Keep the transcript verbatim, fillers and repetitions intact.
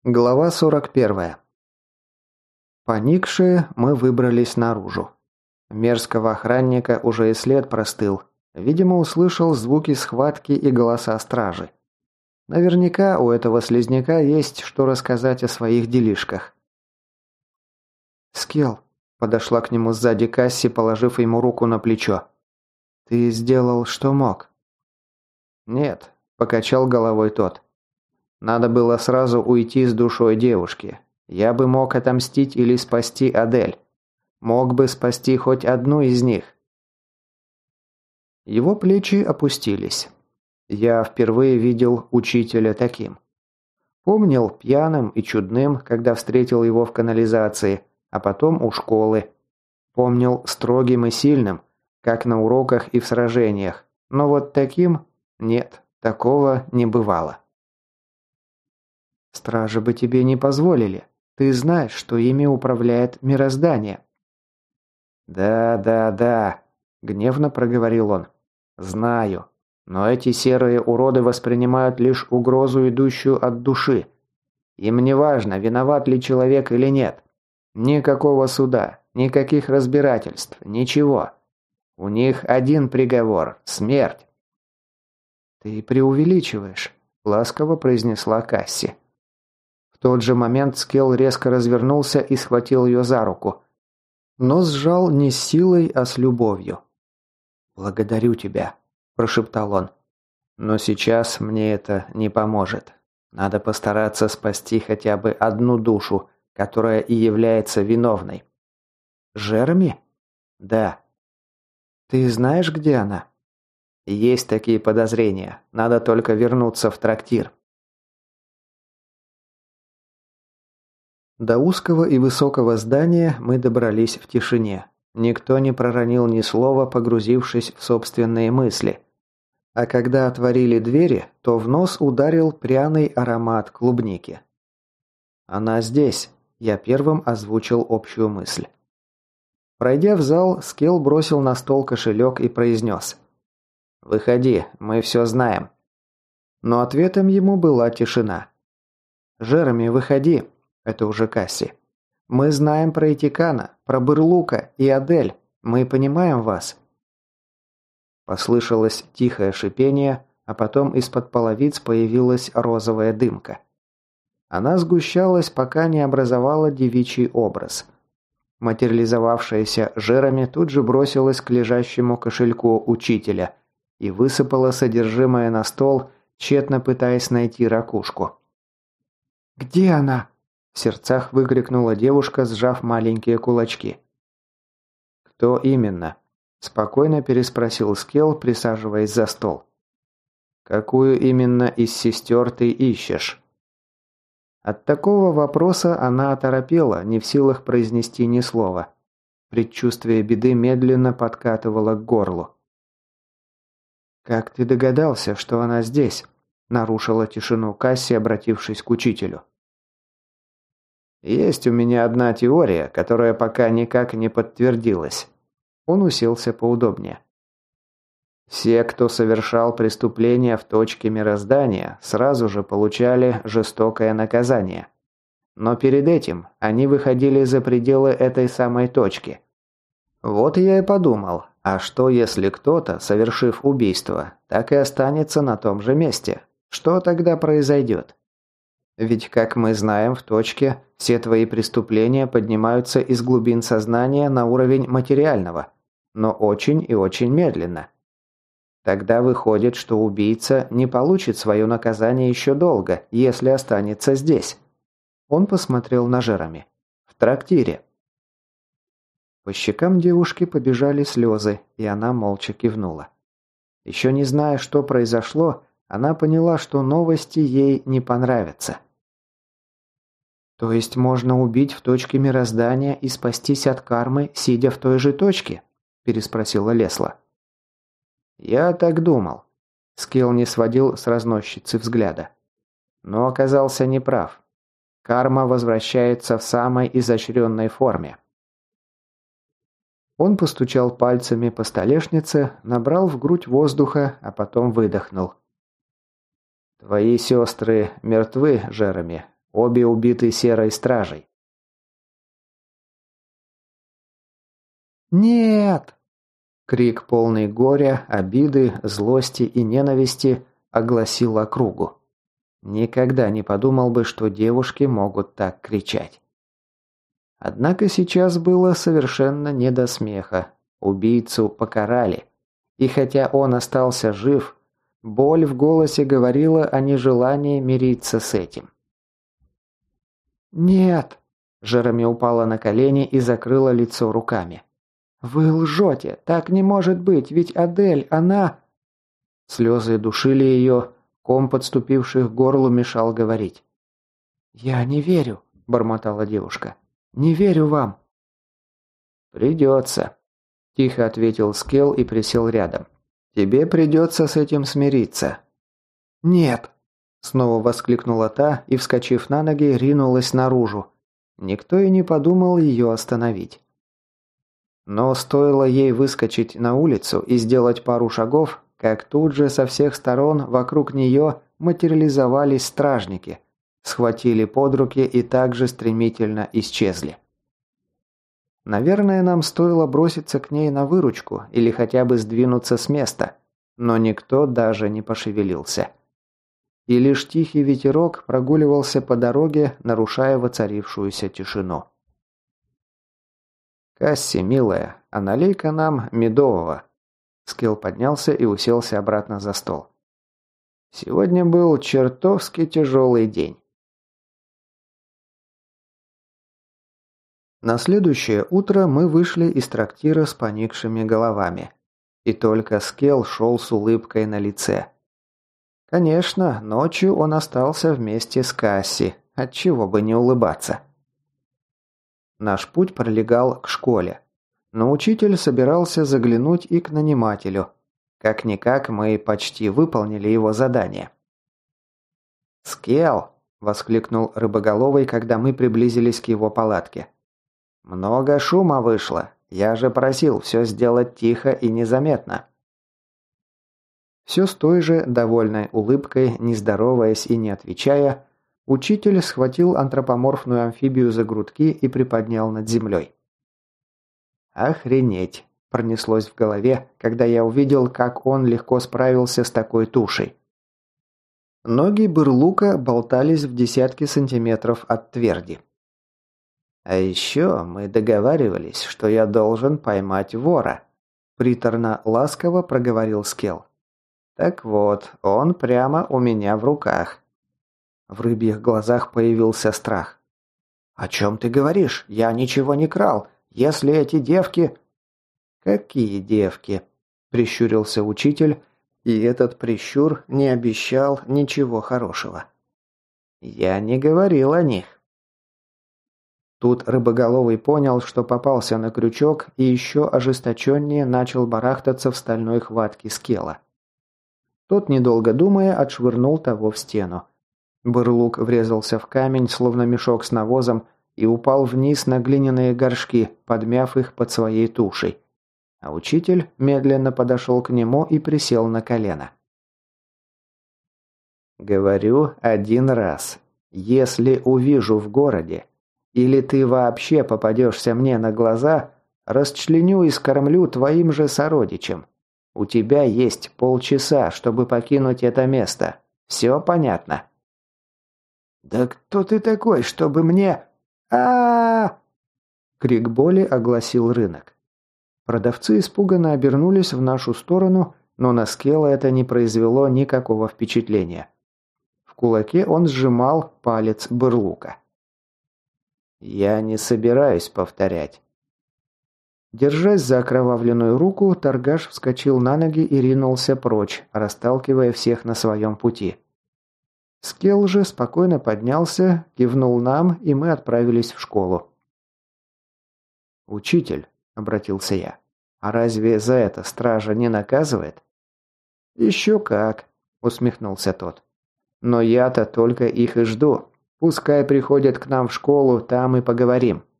Глава сорок первая. Поникшие, мы выбрались наружу. Мерзкого охранника уже и след простыл. Видимо, услышал звуки схватки и голоса стражи. Наверняка у этого слизняка есть что рассказать о своих делишках. «Скелл», – подошла к нему сзади Касси, положив ему руку на плечо. «Ты сделал, что мог?» «Нет», – покачал головой тот. «Надо было сразу уйти с душой девушки. Я бы мог отомстить или спасти Адель. Мог бы спасти хоть одну из них». Его плечи опустились. Я впервые видел учителя таким. Помнил пьяным и чудным, когда встретил его в канализации, а потом у школы. Помнил строгим и сильным, как на уроках и в сражениях. Но вот таким нет, такого не бывало. «Стражи бы тебе не позволили. Ты знаешь, что ими управляет мироздание». «Да, да, да», – гневно проговорил он. «Знаю. Но эти серые уроды воспринимают лишь угрозу, идущую от души. Им не важно, виноват ли человек или нет. Никакого суда, никаких разбирательств, ничего. У них один приговор – смерть». «Ты преувеличиваешь», – ласково произнесла Касси. В тот же момент Скелл резко развернулся и схватил ее за руку. Но сжал не с силой, а с любовью. «Благодарю тебя», – прошептал он. «Но сейчас мне это не поможет. Надо постараться спасти хотя бы одну душу, которая и является виновной». «Жереми?» «Да». «Ты знаешь, где она?» «Есть такие подозрения. Надо только вернуться в трактир». До узкого и высокого здания мы добрались в тишине. Никто не проронил ни слова, погрузившись в собственные мысли. А когда отворили двери, то в нос ударил пряный аромат клубники. «Она здесь», – я первым озвучил общую мысль. Пройдя в зал, Скелл бросил на стол кошелек и произнес: «Выходи, мы все знаем». Но ответом ему была тишина. «Жереми, выходи», – это уже Касси. «Мы знаем про Этикана, про Бырлука и Адель. Мы понимаем вас». Послышалось тихое шипение, а потом из-под половиц появилась розовая дымка. Она сгущалась, пока не образовала девичий образ. Материализовавшаяся Жереми тут же бросилась к лежащему кошельку учителя и высыпала содержимое на стол, тщетно пытаясь найти ракушку. «Где она?» – в сердцах выкрикнула девушка, сжав маленькие кулачки. «Кто именно?» – спокойно переспросил Скелл, присаживаясь за стол. «Какую именно из сестер ты ищешь?» От такого вопроса она оторопела, не в силах произнести ни слова. Предчувствие беды медленно подкатывало к горлу. «Как ты догадался, что она здесь?» – нарушила тишину Касси, обратившись к учителю. «Есть у меня одна теория, которая пока никак не подтвердилась». Он уселся поудобнее. Все, кто совершал преступления в точке мироздания, сразу же получали жестокое наказание. Но перед этим они выходили за пределы этой самой точки. Вот я и подумал, а что если кто-то, совершив убийство, так и останется на том же месте? Что тогда произойдет? Ведь, как мы знаем, в точке все твои преступления поднимаются из глубин сознания на уровень материального, но очень и очень медленно. Тогда выходит, что убийца не получит свое наказание еще долго, если останется здесь. Он посмотрел на Жереми. В трактире. По щекам девушки побежали слезы, и она молча кивнула. Еще не зная, что произошло, она поняла, что новости ей не понравятся. «То есть можно убить в точке мироздания и спастись от кармы, сидя в той же точке?» – переспросила Лесла. «Я так думал». Скелл не сводил с разносчицы взгляда. Но оказался неправ. Карма возвращается в самой изощренной форме. Он постучал пальцами по столешнице, набрал в грудь воздуха, а потом выдохнул. «Твои сестры мертвы, Жереми, Обе убиты серой стражей. «Нет!» Крик, полный горя, обиды, злости и ненависти, огласил округу. Никогда не подумал бы, что девушки могут так кричать. Однако сейчас было совершенно не до смеха. Убийцу покарали. И хотя он остался жив, боль в голосе говорила о нежелании мириться с этим. «Нет!» Жереми упала на колени и закрыла лицо руками. «Вы лжете! Так не может быть, ведь Адель, она...» Слезы душили ее, ком, подступивший к горлу, мешал говорить. «Я не верю», – бормотала девушка. «Не верю вам». «Придется», – тихо ответил Скелл и присел рядом. «Тебе придется с этим смириться». «Нет», – снова воскликнула та и, вскочив на ноги, ринулась наружу. Никто и не подумал ее остановить. Но стоило ей выскочить на улицу и сделать пару шагов, как тут же со всех сторон вокруг нее материализовались стражники, схватили под руки и также стремительно исчезли. Наверное, нам стоило броситься к ней на выручку или хотя бы сдвинуться с места, но никто даже не пошевелился. И лишь тихий ветерок прогуливался по дороге, нарушая воцарившуюся тишину. «Касси, милая, а налей-ка нам медового». Скилл поднялся и уселся обратно за стол. Сегодня был чертовски тяжелый день. На следующее утро мы вышли из трактира с поникшими головами. И только Скелл шел с улыбкой на лице. Конечно, ночью он остался вместе с Касси, отчего бы не улыбаться. Наш путь пролегал к школе. Но учитель собирался заглянуть и к нанимателю. Как-никак мы почти выполнили его задание. «Скелл!» – воскликнул Рыбоголовый, когда мы приблизились к его палатке. «Много шума вышло. Я же просил все сделать тихо и незаметно». Все с той же довольной улыбкой, не здороваясь и не отвечая, учитель схватил антропоморфную амфибию за грудки и приподнял над землей. «Охренеть!» – пронеслось в голове, когда я увидел, как он легко справился с такой тушей. Ноги Бырлука болтались в десятки сантиметров от тверди. «А еще мы договаривались, что я должен поймать вора», – приторно-ласково проговорил Скелл. «Так вот, он прямо у меня в руках». В рыбьих глазах появился страх. «О чем ты говоришь? Я ничего не крал. Если эти девки...» «Какие девки?» – прищурился учитель, и этот прищур не обещал ничего хорошего. «Я не говорил о них». Тут Рыбоголовый понял, что попался на крючок, и еще ожесточеннее начал барахтаться в стальной хватке Скелла. Тот, недолго думая, отшвырнул того в стену. Бырлук врезался в камень, словно мешок с навозом, и упал вниз на глиняные горшки, подмяв их под своей тушей. А учитель медленно подошел к нему и присел на колено. «Говорю один раз. Если увижу в городе, или ты вообще попадешься мне на глаза, расчленю и скормлю твоим же сородичам. У тебя есть полчаса, чтобы покинуть это место. Все понятно?» «Да кто ты такой, чтобы мне... а Крик боли огласил рынок. Продавцы испуганно обернулись в нашу сторону, но на Скелла это не произвело никакого впечатления. В кулаке он сжимал палец Бырлука. «Я не собираюсь повторять». Держась за окровавленную руку, торгаш вскочил на ноги и ринулся прочь, расталкивая всех на своем пути. Скелл же спокойно поднялся, кивнул нам, и мы отправились в школу. «Учитель», — обратился я, — «а разве за это стража не наказывает?» «Еще как», — усмехнулся тот. «Но я-то только их и жду. Пускай приходят к нам в школу, там и поговорим».